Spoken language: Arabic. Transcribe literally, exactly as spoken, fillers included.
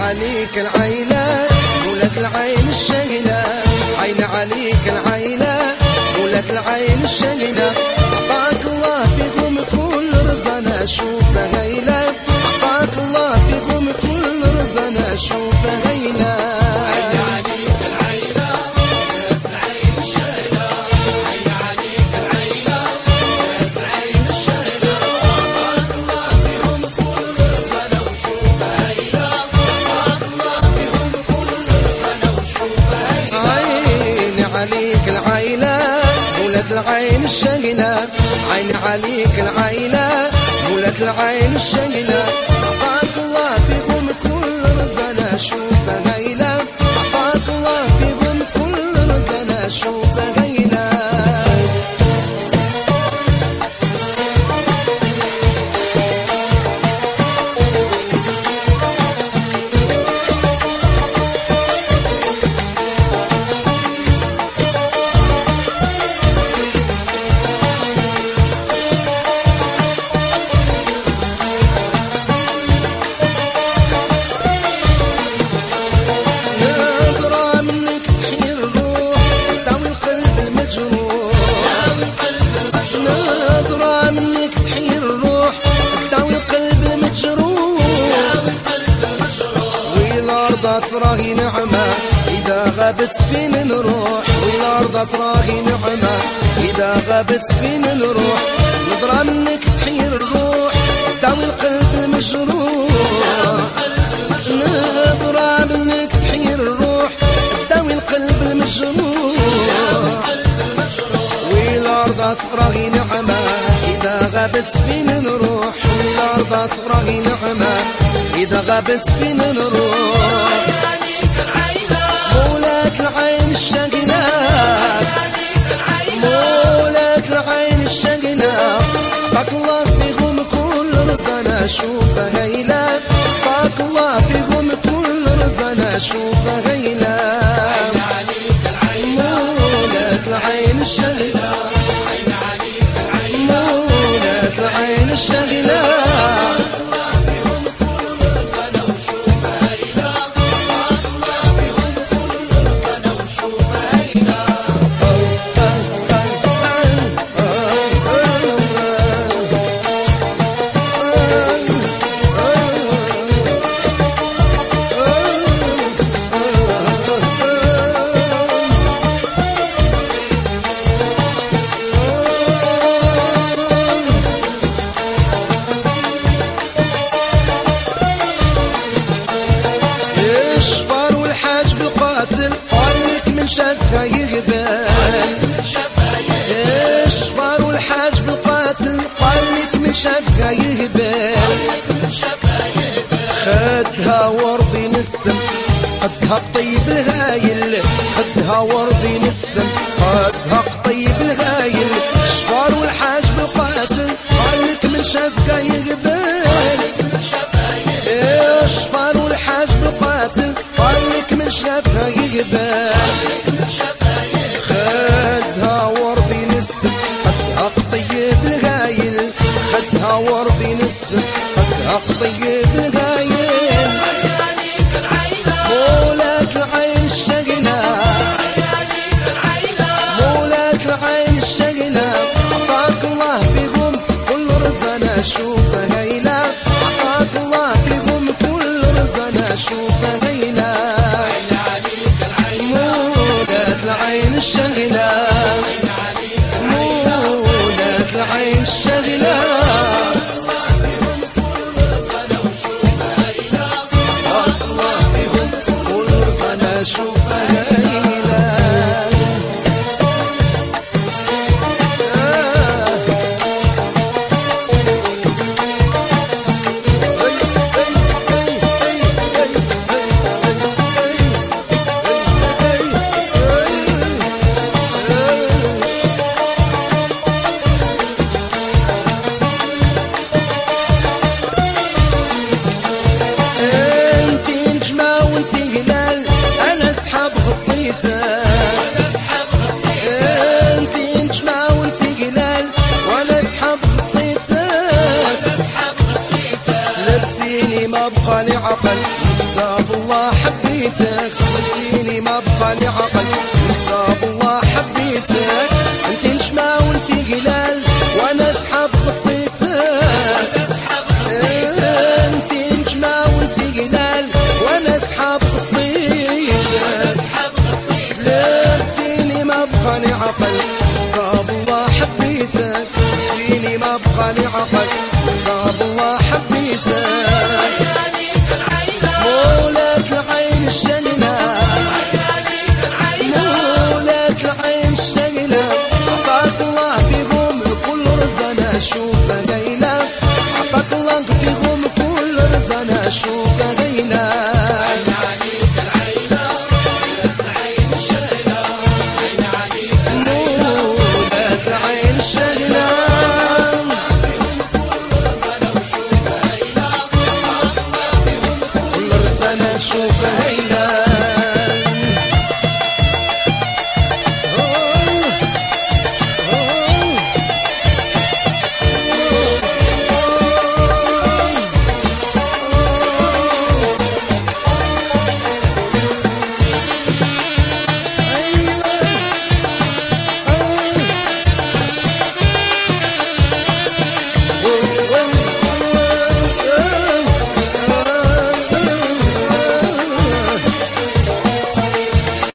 عليك العيلة ولك العين الشهلة، عين عليك العيلة ولك العين الشهلة. عطاك الله بيقوم كل رزقنا شوفه هيلة، عطاك الله بيقوم كل رزقنا شوفه هيلة. عليك العيلة ولك العين الشهلة، عين عليك العيلة ولك العين الشهلة. عطاك الله بيقوم كل رزقنا شوفه هيلة، عطاك الله بيقوم كل رزقنا شوفه هيلة. تراهي نعمة إذا غابت فينا نروح، والأرض تراهي نعمة إذا غابت فينا نروح. نظرة منك تحير الروح تداوي القلب المجروح، نظرة منك تحير الروح تداوي القلب المجروح. والأرض تراهي نعمة إذا غابت فينا نروح، والأرض تراهي نعمة إذا غابت فينا نروح. مولاك العين الشهلة، مولاك العين الشهلة. عطاك الله فيهم كل رزقنا شوفه هيلة، عطاك الله فيهم كل رزقنا شوفه هيلة. مولاك العين الشهلة، مولاك العين الشهلة. الشفار والحاج بالقاتل قالك من شافها يقبل، الشفار والحاج بالقاتل قالك من شافها يقبل. خدها ورضي نسم خدها قطيب الهايل، خدها ورضي نسم خدها قطيب الهايل. الشفار والحاج بالقاتل قالك من شافها يقبل، الشفار والحاج بالقاتل قالك من شافها يقبل. خدها ورضي نسم خدها قطيب الهايل، خدها ورضي نسم خدها قطيب الهايل. مولاك العين الشهلة، مولاك العين الشهلة. عطاك الله بيقوم كل رزقنا شوفه هيلة، عطاك الله بيقوم كل رزقنا شوفه هيلة. مولاك العين الشهلة، مولاك العين الشهلة. الله فيهم كل رزقنا شوفه هيلة. ما بقى لي عقل. حبيتك سلمتيني ما بقى لي عقل انت بالله حبيتك انت نجمة وانت قلال وانا سحاب خطيتك انت نجمة وانت قلال وانا سحاب خطيتك سلمتيني ما بقى لي عقل انت بالله حبيتك سلمتيني ما بقى لي عقل انت بالله حبيتك مولك العين الشنينة مولك العين الشنينة عطاك الله فيهم كل رزقنا شوفها قايلة عطاك الله فيهم كل رزقنا شوفها قايلة شوفها